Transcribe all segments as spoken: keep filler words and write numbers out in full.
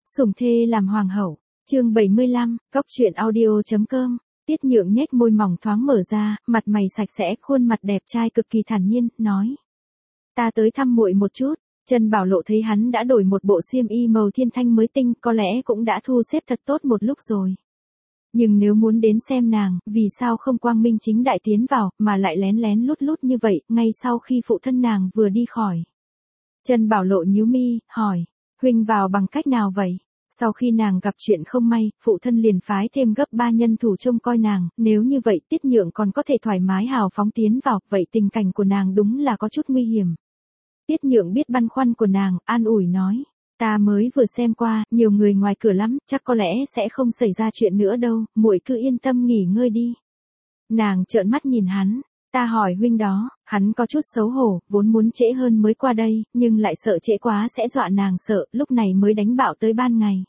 Sủng thê làm hoàng hậu, chương bảy mươi lăm, cóc truyện audio.com. Tiết Nhượng nhếch môi mỏng thoáng mở ra, mặt mày sạch sẽ, khuôn mặt đẹp trai cực kỳ thản nhiên, nói: "Ta tới thăm muội một chút." Trần Bảo Lộ thấy hắn đã đổi một bộ xiêm y màu thiên thanh mới tinh, có lẽ cũng đã thu xếp thật tốt một lúc rồi. Nhưng nếu muốn đến xem nàng, vì sao không quang minh chính đại tiến vào, mà lại lén lén lút lút như vậy, ngay sau khi phụ thân nàng vừa đi khỏi. Trần Bảo Lộ nhíu mi, hỏi: "Huynh vào bằng cách nào vậy?" Sau khi nàng gặp chuyện không may, phụ thân liền phái thêm gấp ba nhân thủ trông coi nàng, nếu như vậy Tiết Nhượng còn có thể thoải mái hào phóng tiến vào, vậy tình cảnh của nàng đúng là có chút nguy hiểm. Tiết Nhượng biết băn khoăn của nàng, an ủi nói: "Ta mới vừa xem qua, nhiều người ngoài cửa lắm, chắc có lẽ sẽ không xảy ra chuyện nữa đâu, muội cứ yên tâm nghỉ ngơi đi." Nàng trợn mắt nhìn hắn: "Ta hỏi huynh đó." Hắn có chút xấu hổ, vốn muốn trễ hơn mới qua đây, nhưng lại sợ trễ quá sẽ dọa nàng sợ, lúc này mới đánh bạo tới ban ngày.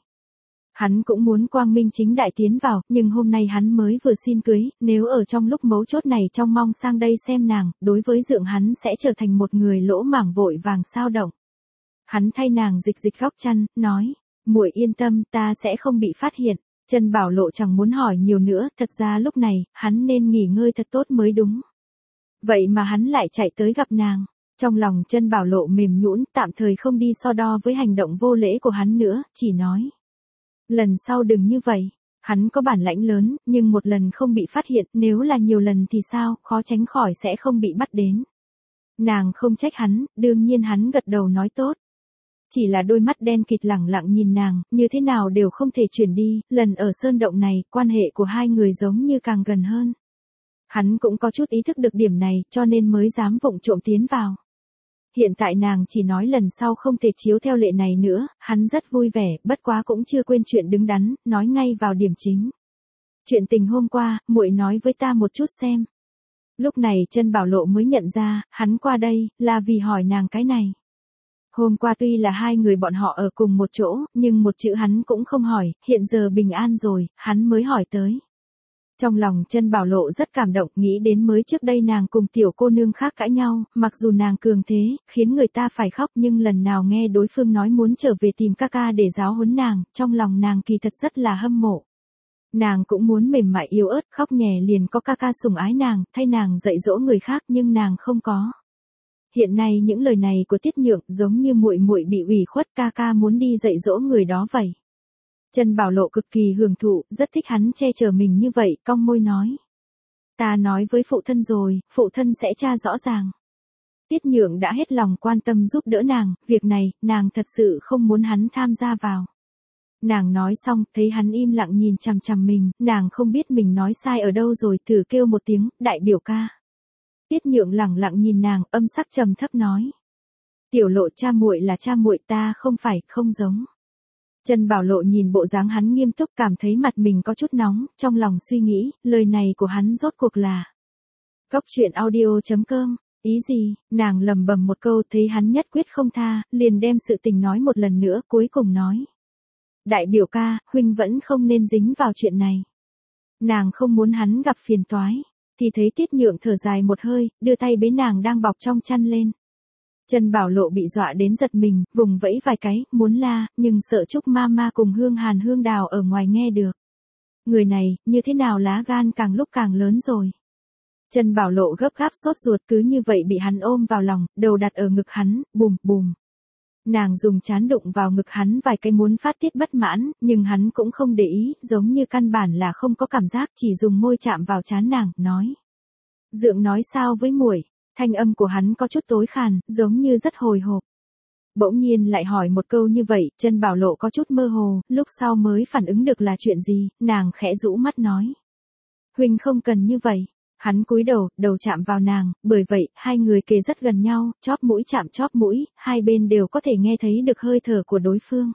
Hắn cũng muốn quang minh chính đại tiến vào, nhưng hôm nay hắn mới vừa xin cưới, nếu ở trong lúc mấu chốt này trong mong sang đây xem nàng, đối với Dượng hắn sẽ trở thành một người lỗ mảng vội vàng sao động. Hắn thay nàng dịch dịch góc chăn, nói: "Muội yên tâm, ta sẽ không bị phát hiện." Trần Bảo Lộ chẳng muốn hỏi nhiều nữa, thật ra lúc này, hắn nên nghỉ ngơi thật tốt mới đúng. Vậy mà hắn lại chạy tới gặp nàng. Trong lòng Trần Bảo Lộ mềm nhũn, tạm thời không đi so đo với hành động vô lễ của hắn nữa, chỉ nói: "Lần sau đừng như vậy." Hắn có bản lãnh lớn, nhưng một lần không bị phát hiện, nếu là nhiều lần thì sao, khó tránh khỏi sẽ không bị bắt đến. Nàng không trách hắn, đương nhiên hắn gật đầu nói tốt. Chỉ là đôi mắt đen kịt lẳng lặng nhìn nàng, như thế nào đều không thể chuyển đi, lần ở sơn động này, quan hệ của hai người giống như càng gần hơn. Hắn cũng có chút ý thức được điểm này, cho nên mới dám vụng trộm tiến vào. Hiện tại nàng chỉ nói lần sau không thể chiếu theo lệ này nữa, hắn rất vui vẻ, bất quá cũng chưa quên chuyện đứng đắn, nói ngay vào điểm chính. "Chuyện tình hôm qua, muội nói với ta một chút xem." Lúc này Trần Bảo Lộ mới nhận ra, hắn qua đây, là vì hỏi nàng cái này. Hôm qua tuy là hai người bọn họ ở cùng một chỗ, nhưng một chữ hắn cũng không hỏi, hiện giờ bình an rồi, hắn mới hỏi tới. Trong lòng Trần Bảo Lộ rất cảm động, nghĩ đến mới trước đây nàng cùng tiểu cô nương khác cãi nhau, mặc dù nàng cường thế, khiến người ta phải khóc, nhưng lần nào nghe đối phương nói muốn trở về tìm ca ca để giáo huấn nàng, trong lòng nàng kỳ thật rất là hâm mộ. Nàng cũng muốn mềm mại yếu ớt, khóc nhè liền có ca ca sủng ái nàng, thay nàng dạy dỗ người khác, nhưng nàng không có. Hiện nay những lời này của Tiết Nhượng giống như muội muội bị ủy khuất, ca ca muốn đi dạy dỗ người đó vậy. Trần Bảo Lộ cực kỳ hưởng thụ, rất thích hắn che chở mình như vậy, cong môi nói: "Ta nói với phụ thân rồi, phụ thân sẽ tra rõ ràng." Tiết Nhượng đã hết lòng quan tâm giúp đỡ nàng, việc này, nàng thật sự không muốn hắn tham gia vào. Nàng nói xong, thấy hắn im lặng nhìn chằm chằm mình, nàng không biết mình nói sai ở đâu rồi, thử kêu một tiếng: "Đại biểu ca." Tiết Nhượng lẳng lặng nhìn nàng, âm sắc trầm thấp nói: "Tiểu Lộ, cha muội là cha muội, ta không phải, không giống." Trần Bảo Lộ nhìn bộ dáng hắn nghiêm túc, cảm thấy mặt mình có chút nóng, trong lòng suy nghĩ, lời này của hắn rốt cuộc là. Cóc truyện audio.com, ý gì, nàng lầm bầm một câu, thấy hắn nhất quyết không tha, liền đem sự tình nói một lần nữa, cuối cùng nói: "Đại biểu ca, huynh vẫn không nên dính vào chuyện này." Nàng không muốn hắn gặp phiền toái, thì thấy Tiết Nhượng thở dài một hơi, đưa tay bế nàng đang bọc trong chăn lên. Trần Bảo Lộ bị dọa đến giật mình, vùng vẫy vài cái, muốn la, nhưng sợ Trúc Mama cùng Hương Hàn Hương Đào ở ngoài nghe được. Người này, như thế nào lá gan càng lúc càng lớn rồi. Trần Bảo Lộ gấp gáp sốt ruột, cứ như vậy bị hắn ôm vào lòng, đầu đặt ở ngực hắn, bùm bùm. Nàng dùng trán đụng vào ngực hắn vài cái muốn phát tiết bất mãn, nhưng hắn cũng không để ý, giống như căn bản là không có cảm giác, chỉ dùng môi chạm vào trán nàng, nói: "Dượng nói sao với muội?" Thanh âm của hắn có chút tối khàn, giống như rất hồi hộp. Bỗng nhiên lại hỏi một câu như vậy, Trần Bảo Lộ có chút mơ hồ, lúc sau mới phản ứng được là chuyện gì, nàng khẽ rũ mắt nói: "Huynh không cần như vậy." Hắn cúi đầu, đầu chạm vào nàng, bởi vậy, hai người kề rất gần nhau, chóp mũi chạm chóp mũi, hai bên đều có thể nghe thấy được hơi thở của đối phương.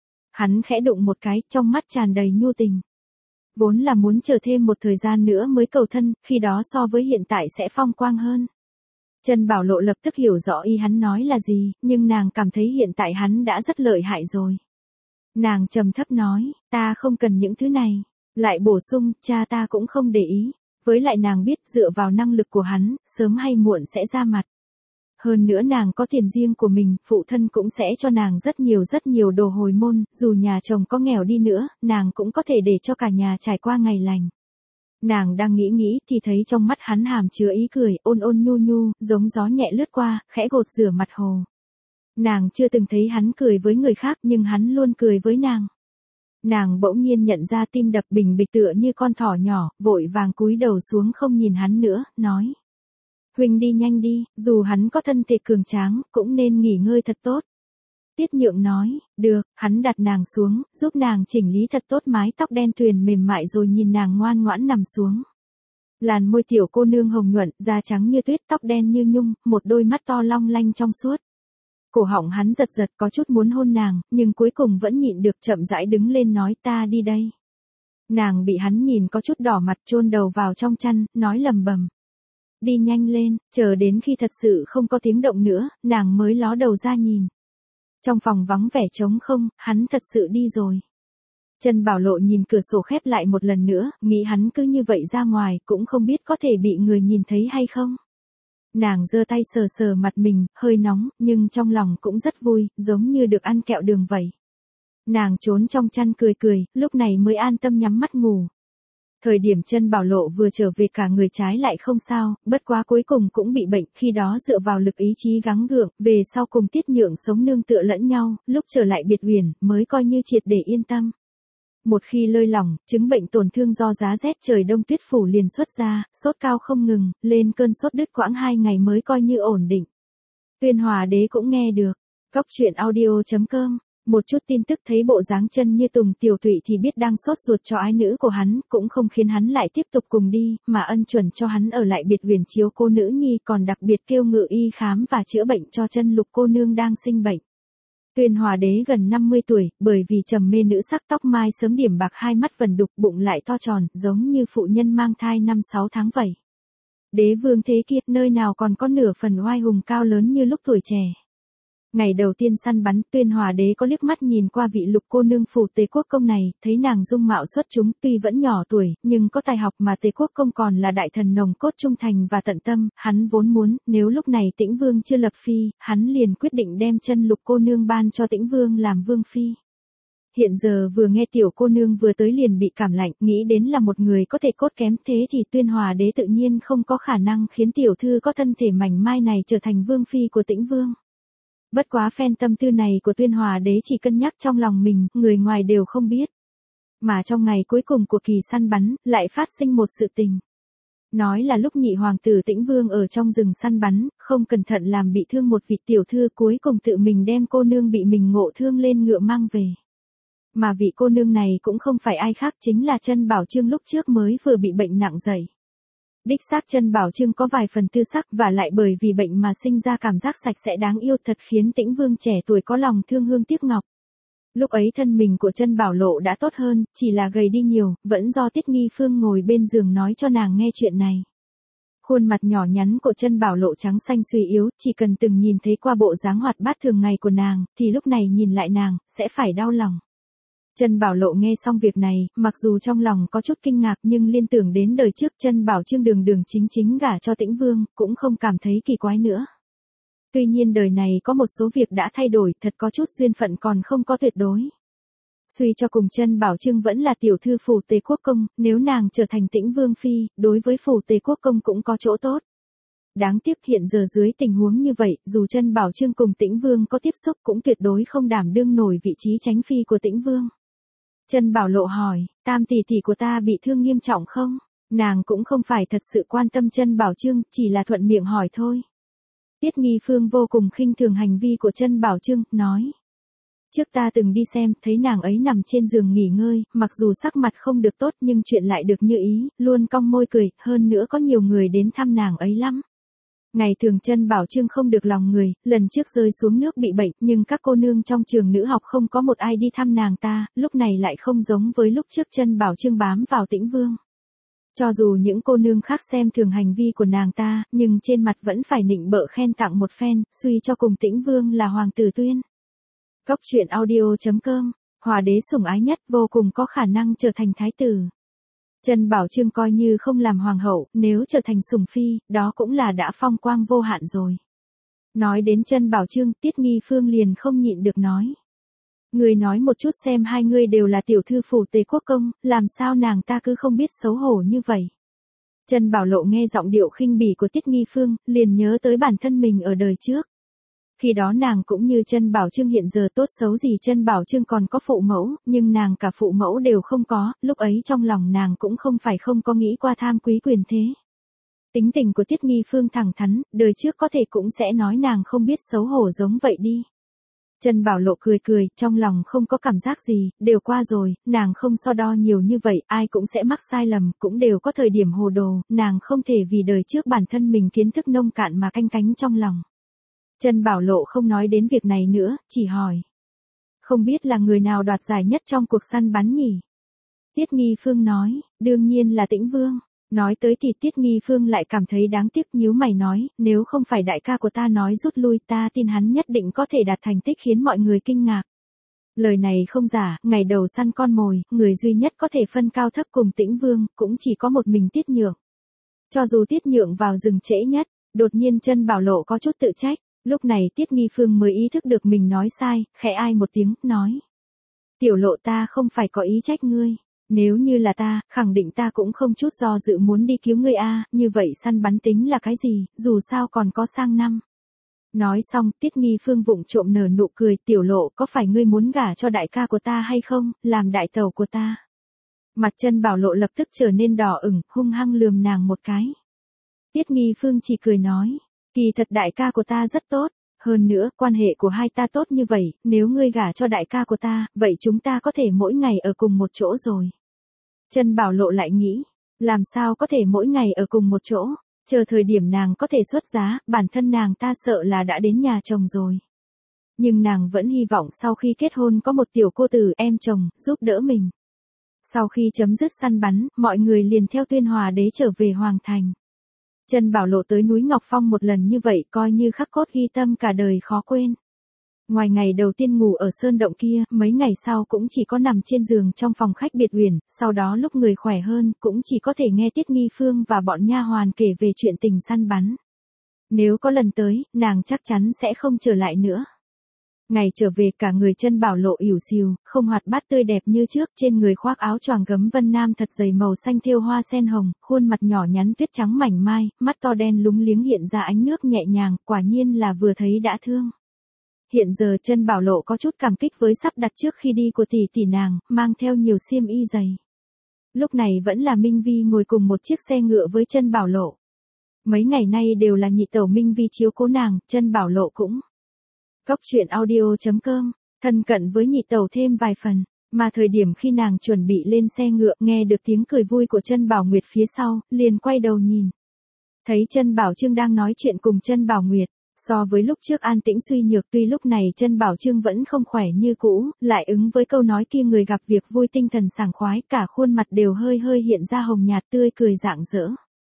Hắn khẽ đụng một cái, trong mắt tràn đầy nhu tình. Vốn là muốn chờ thêm một thời gian nữa mới cầu thân, khi đó so với hiện tại sẽ phong quang hơn. Trần Bảo Lộ lập tức hiểu rõ ý hắn nói là gì, nhưng nàng cảm thấy hiện tại hắn đã rất lợi hại rồi. Nàng trầm thấp nói: "Ta không cần những thứ này." Lại bổ sung: "Cha ta cũng không để ý." Với lại nàng biết dựa vào năng lực của hắn, sớm hay muộn sẽ ra mặt. Hơn nữa nàng có tiền riêng của mình, phụ thân cũng sẽ cho nàng rất nhiều rất nhiều đồ hồi môn, dù nhà chồng có nghèo đi nữa, nàng cũng có thể để cho cả nhà trải qua ngày lành. Nàng đang nghĩ nghĩ thì thấy trong mắt hắn hàm chứa ý cười, ôn ôn nhu nhu, giống gió nhẹ lướt qua, khẽ gột rửa mặt hồ. Nàng chưa từng thấy hắn cười với người khác nhưng hắn luôn cười với nàng. Nàng bỗng nhiên nhận ra tim đập bình bịch tựa như con thỏ nhỏ, vội vàng cúi đầu xuống không nhìn hắn nữa, nói. Huynh đi nhanh đi, dù hắn có thân thể cường tráng, cũng nên nghỉ ngơi thật tốt. Tiết Nhượng nói, được, hắn đặt nàng xuống, giúp nàng chỉnh lý thật tốt mái tóc đen tuyền mềm mại rồi nhìn nàng ngoan ngoãn nằm xuống. Làn môi tiểu cô nương hồng nhuận, da trắng như tuyết, tóc đen như nhung, một đôi mắt to long lanh trong suốt. Cổ họng hắn giật giật có chút muốn hôn nàng, nhưng cuối cùng vẫn nhịn được, chậm rãi đứng lên nói ta đi đây. Nàng bị hắn nhìn có chút đỏ mặt, chôn đầu vào trong chăn, nói lầm bầm. Đi nhanh lên, chờ đến khi thật sự không có tiếng động nữa, nàng mới ló đầu ra nhìn. Trong phòng vắng vẻ trống không, hắn thật sự đi rồi. Trân Bảo Lộ nhìn cửa sổ khép lại một lần nữa, nghĩ hắn cứ như vậy ra ngoài, cũng không biết có thể bị người nhìn thấy hay không. Nàng giơ tay sờ sờ mặt mình, hơi nóng, nhưng trong lòng cũng rất vui, giống như được ăn kẹo đường vậy. Nàng trốn trong chăn cười cười, lúc này mới an tâm nhắm mắt ngủ. Thời điểm Trân Bảo Lộ vừa trở về cả người trái lại không sao, bất quá cuối cùng cũng bị bệnh, khi đó dựa vào lực ý chí gắng gượng, về sau cùng Tiết Nhượng sống nương tựa lẫn nhau, lúc trở lại biệt uyển, mới coi như triệt để yên tâm. Một khi lơi lỏng, chứng bệnh tổn thương do giá rét trời đông tuyết phủ liền xuất ra, sốt cao không ngừng, lên cơn sốt đứt quãng hai ngày mới coi như ổn định. Tuyên Hòa Đế cũng nghe được. Cóc truyện audio chấm com. Một chút tin tức thấy bộ dáng chân như Tùng Tiểu Thụy thì biết đang sốt ruột cho ái nữ của hắn, cũng không khiến hắn lại tiếp tục cùng đi, mà ân chuẩn cho hắn ở lại biệt uyển chiếu cô nữ nhi, còn đặc biệt kêu Ngự Y khám và chữa bệnh cho Chân Lục cô nương đang sinh bệnh. Tuyên Hòa Đế gần năm mươi tuổi, bởi vì trầm mê nữ sắc, tóc mai sớm điểm bạc, hai mắt vần đục, bụng lại to tròn, giống như phụ nhân mang thai năm sáu tháng vậy. Đế vương thế kia, nơi nào còn có nửa phần oai hùng cao lớn như lúc tuổi trẻ. Ngày đầu tiên săn bắn, Tuyên Hòa Đế có liếc mắt nhìn qua vị Lục cô nương phủ Tề Quốc công này, thấy nàng dung mạo xuất chúng, tuy vẫn nhỏ tuổi, nhưng có tài học, mà Tề Quốc công còn là đại thần nồng cốt trung thành và tận tâm, hắn vốn muốn, nếu lúc này Tĩnh Vương chưa lập phi, hắn liền quyết định đem Chân Lục cô nương ban cho Tĩnh Vương làm vương phi. Hiện giờ vừa nghe tiểu cô nương vừa tới liền bị cảm lạnh, nghĩ đến là một người có thể cốt kém thế thì Tuyên Hòa Đế tự nhiên không có khả năng khiến tiểu thư có thân thể mảnh mai này trở thành vương phi của Tĩnh Vương. Bất quá phen tâm tư này của Tuyên Hòa Đế chỉ cân nhắc trong lòng mình, người ngoài đều không biết. Mà trong ngày cuối cùng của kỳ săn bắn, lại phát sinh một sự tình. Nói là lúc nhị hoàng tử Tĩnh Vương ở trong rừng săn bắn, không cẩn thận làm bị thương một vị tiểu thư, cuối cùng tự mình đem cô nương bị mình ngộ thương lên ngựa mang về. Mà vị cô nương này cũng không phải ai khác, chính là Trân Bảo Trương lúc trước mới vừa bị bệnh nặng dậy. Đích xác Trân Bảo Trương có vài phần tư sắc, và lại bởi vì bệnh mà sinh ra cảm giác sạch sẽ đáng yêu, thật khiến Tĩnh Vương trẻ tuổi có lòng thương hương tiếc ngọc. Lúc ấy thân mình của Trân Bảo Lộ đã tốt hơn, chỉ là gầy đi nhiều, vẫn do Tiết Nghi Phương ngồi bên giường nói cho nàng nghe chuyện này. Khuôn mặt nhỏ nhắn của Trân Bảo Lộ trắng xanh suy yếu, chỉ cần từng nhìn thấy qua bộ dáng hoạt bát thường ngày của nàng, thì lúc này nhìn lại nàng, sẽ phải đau lòng. Trân Bảo Lộ nghe xong việc này, mặc dù trong lòng có chút kinh ngạc nhưng liên tưởng đến đời trước Trân Bảo Trương đường đường chính chính gả cho Tĩnh Vương, cũng không cảm thấy kỳ quái nữa. Tuy nhiên đời này có một số việc đã thay đổi, thật có chút duyên phận còn không có tuyệt đối. Suy cho cùng Trân Bảo Trương vẫn là tiểu thư phủ Tề Quốc công, nếu nàng trở thành Tĩnh Vương phi, đối với phủ Tề Quốc công cũng có chỗ tốt. Đáng tiếc hiện giờ dưới tình huống như vậy, dù Trân Bảo Trương cùng Tĩnh Vương có tiếp xúc cũng tuyệt đối không đảm đương nổi vị trí chánh phi của Tĩnh Vương. Trân Bảo Lộ hỏi, tam tỷ tỷ của ta bị thương nghiêm trọng không? Nàng cũng không phải thật sự quan tâm Trân Bảo Trương, chỉ là thuận miệng hỏi thôi. Tiết Nghi Phương vô cùng khinh thường hành vi của Trân Bảo Trương, nói. Trước ta từng đi xem, thấy nàng ấy nằm trên giường nghỉ ngơi, mặc dù sắc mặt không được tốt nhưng chuyện lại được như ý, luôn cong môi cười, hơn nữa có nhiều người đến thăm nàng ấy lắm. Ngày thường Trân Bảo Trương không được lòng người, lần trước rơi xuống nước bị bệnh, nhưng các cô nương trong trường nữ học không có một ai đi thăm nàng ta, lúc này lại không giống với lúc trước Trân Bảo Trương bám vào Tĩnh Vương. Cho dù những cô nương khác xem thường hành vi của nàng ta, nhưng trên mặt vẫn phải nịnh bợ khen tặng một phen, suy cho cùng Tĩnh Vương là hoàng tử Tuyên. Cóc truyện audio chấm com, Hòa Đế sủng ái nhất, vô cùng có khả năng trở thành thái tử. Trân Bảo Trương coi như không làm hoàng hậu, nếu trở thành sủng phi, đó cũng là đã phong quang vô hạn rồi. Nói đến Chân Bảo Trương, Tiết Nghi Phương liền không nhịn được nói. Người nói một chút xem, hai người đều là tiểu thư phủ Tề Quốc công, làm sao nàng ta cứ không biết xấu hổ như vậy. Chân Bảo Lộ nghe giọng điệu khinh bỉ của Tiết Nghi Phương, liền nhớ tới bản thân mình ở đời trước. Khi đó nàng cũng như Chân Bảo Trương hiện giờ, tốt xấu gì Chân Bảo Trương còn có phụ mẫu, nhưng nàng cả phụ mẫu đều không có, lúc ấy trong lòng nàng cũng không phải không có nghĩ qua tham quý quyền thế. Tính tình của Tiết Nghi Phương thẳng thắn, đời trước có thể cũng sẽ nói nàng không biết xấu hổ giống vậy đi. Chân Bảo Lộ cười cười, trong lòng không có cảm giác gì, đều qua rồi, nàng không so đo nhiều như vậy, ai cũng sẽ mắc sai lầm, cũng đều có thời điểm hồ đồ, nàng không thể vì đời trước bản thân mình kiến thức nông cạn mà canh cánh trong lòng. Chân Bảo Lộ không nói đến việc này nữa, chỉ hỏi. Không biết là người nào đoạt giải nhất trong cuộc săn bắn nhỉ? Tiết Nghi Phương nói, đương nhiên là Tĩnh Vương. Nói tới thì Tiết Nghi Phương lại cảm thấy đáng tiếc, nhíu mày nói, nếu không phải đại ca của ta nói rút lui, ta tin hắn nhất định có thể đạt thành tích khiến mọi người kinh ngạc. Lời này không giả, ngày đầu săn con mồi, người duy nhất có thể phân cao thấp cùng Tĩnh Vương, cũng chỉ có một mình Tiết Nhượng. Cho dù Tiết Nhượng vào rừng trễ nhất, đột nhiên Chân Bảo Lộ có chút tự trách, lúc này Tiết Nghi Phương mới ý thức được mình nói sai, khẽ ai một tiếng, nói. Tiểu Lộ, ta không phải có ý trách ngươi. Nếu như là ta, khẳng định ta cũng không chút do dự muốn đi cứu ngươi a, như vậy săn bắn tính là cái gì, dù sao còn có sang năm. Nói xong, Tiết Nghi Phương vụng trộm nở nụ cười, Tiểu Lộ, có phải ngươi muốn gả cho đại ca của ta hay không, làm đại tẩu của ta? Mặt Chân Bảo Lộ lập tức trở nên đỏ ửng, hung hăng lườm nàng một cái. Tiết Nghi Phương chỉ cười nói, kỳ thật đại ca của ta rất tốt. Hơn nữa, quan hệ của hai ta tốt như vậy, nếu ngươi gả cho đại ca của ta, vậy chúng ta có thể mỗi ngày ở cùng một chỗ rồi. Chân Bảo Lộ lại nghĩ, làm sao có thể mỗi ngày ở cùng một chỗ, chờ thời điểm nàng có thể xuất giá, bản thân nàng ta sợ là đã đến nhà chồng rồi. Nhưng nàng vẫn hy vọng sau khi kết hôn có một tiểu cô tử em chồng, giúp đỡ mình. Sau khi chấm dứt săn bắn, mọi người liền theo Tuyên Hòa Đế trở về Hoàng Thành. Chân Bảo Lộ tới núi Ngọc Phong một lần như vậy coi như khắc cốt ghi tâm cả đời khó quên. Ngoài ngày đầu tiên ngủ ở sơn động kia, mấy ngày sau cũng chỉ có nằm trên giường trong phòng khách biệt uyển, sau đó lúc người khỏe hơn cũng chỉ có thể nghe Tiết Nghi Phương và bọn nha hoàn kể về chuyện tình săn bắn. Nếu có lần tới, nàng chắc chắn sẽ không trở lại nữa. Ngày trở về cả người Chân Bảo Lộ ỉu xìu, không hoạt bát tươi đẹp như trước, trên người khoác áo choàng gấm vân nam thật dày màu xanh thêu hoa sen hồng, khuôn mặt nhỏ nhắn tuyết trắng mảnh mai, mắt to đen lúng liếng hiện ra ánh nước nhẹ nhàng, quả nhiên là vừa thấy đã thương. Hiện giờ Chân Bảo Lộ có chút cảm kích với sắp đặt trước khi đi của tỷ tỷ nàng, mang theo nhiều xiêm y dày. Lúc này vẫn là Minh Vi ngồi cùng một chiếc xe ngựa với Chân Bảo Lộ. Mấy ngày nay đều là nhị tẩu Minh Vi chiếu cố nàng, Chân Bảo Lộ cũng. Cóc truyện audio chấm com, thân cận với nhị tẩu thêm vài phần, mà thời điểm khi nàng chuẩn bị lên xe ngựa, nghe được tiếng cười vui của Chân Bảo Nguyệt phía sau, liền quay đầu nhìn. Thấy Chân Bảo Trương đang nói chuyện cùng Chân Bảo Nguyệt, so với lúc trước an tĩnh suy nhược, tuy lúc này Chân Bảo Trương vẫn không khỏe như cũ, lại ứng với câu nói kia người gặp việc vui tinh thần sảng khoái, cả khuôn mặt đều hơi hơi hiện ra hồng nhạt tươi cười rạng rỡ.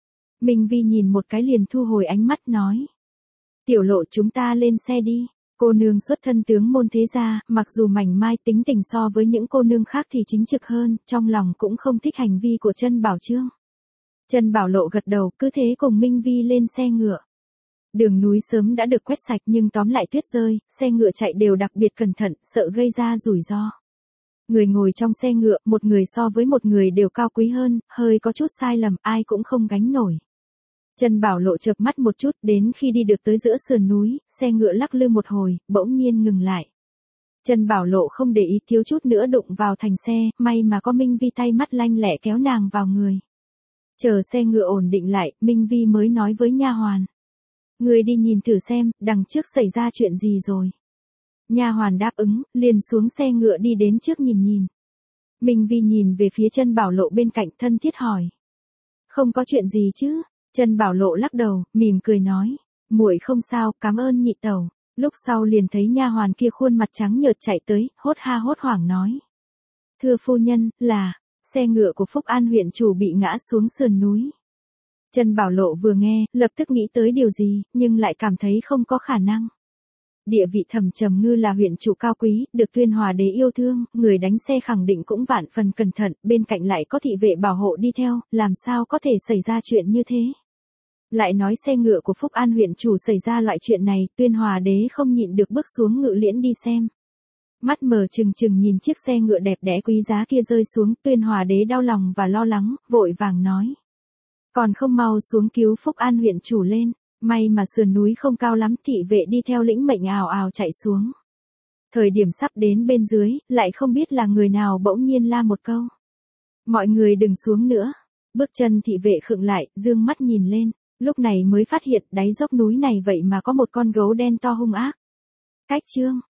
Minh Vi nhìn một cái liền thu hồi ánh mắt nói. Tiểu Lộ, chúng ta lên xe đi. Cô nương xuất thân tướng môn thế gia, mặc dù mảnh mai tính tình so với những cô nương khác thì chính trực hơn, trong lòng cũng không thích hành vi của Chân Bảo Trương. Chân Bảo Lộ gật đầu, cứ thế cùng Minh Vi lên xe ngựa. Đường núi sớm đã được quét sạch nhưng tóm lại tuyết rơi, xe ngựa chạy đều đặc biệt cẩn thận, sợ gây ra rủi ro. Người ngồi trong xe ngựa, một người so với một người đều cao quý hơn, hơi có chút sai lầm, ai cũng không gánh nổi. Chân Bảo Lộ chợp mắt một chút, đến khi đi được tới giữa sườn núi, xe ngựa lắc lư một hồi, bỗng nhiên ngừng lại. Chân Bảo Lộ không để ý, thiếu chút nữa đụng vào thành xe, may mà có Minh Vi tay mắt lanh lẹ kéo nàng vào người. Chờ xe ngựa ổn định lại, Minh Vi mới nói với nha hoàn. Người đi nhìn thử xem, đằng trước xảy ra chuyện gì rồi. Nha hoàn đáp ứng, liền xuống xe ngựa đi đến trước nhìn nhìn. Minh Vi nhìn về phía Chân Bảo Lộ bên cạnh, thân thiết hỏi. Không có chuyện gì chứ? Chân Bảo Lộ lắc đầu, mỉm cười nói, muội không sao, cảm ơn nhị tẩu. Lúc sau liền thấy nha hoàn kia khuôn mặt trắng nhợt chạy tới, hốt ha hốt hoảng nói. Thưa phu nhân, là, xe ngựa của Phúc An huyện chủ bị ngã xuống sườn núi. Chân Bảo Lộ vừa nghe, lập tức nghĩ tới điều gì, nhưng lại cảm thấy không có khả năng. Địa vị Thẩm Trầm Ngư là huyện chủ cao quý, được Tuyên Hòa Đế yêu thương, người đánh xe khẳng định cũng vạn phần cẩn thận, bên cạnh lại có thị vệ bảo hộ đi theo, làm sao có thể xảy ra chuyện như thế. Lại nói xe ngựa của Phúc An huyện chủ xảy ra loại chuyện này, Tuyên Hòa đế không nhịn được bước xuống ngự liễn đi xem. Mắt mở trừng trừng nhìn chiếc xe ngựa đẹp đẽ quý giá kia rơi xuống, Tuyên Hòa đế đau lòng và lo lắng, vội vàng nói. Còn không mau xuống cứu Phúc An huyện chủ lên, may mà sườn núi không cao lắm, thị vệ đi theo lĩnh mệnh ào ào chạy xuống. Thời điểm sắp đến bên dưới, lại không biết là người nào bỗng nhiên la một câu. Mọi người đừng xuống nữa. Bước chân thị vệ khựng lại, dương mắt nhìn lên, lúc này mới phát hiện đáy dốc núi này vậy mà có một con gấu đen to hung ác. Cách chương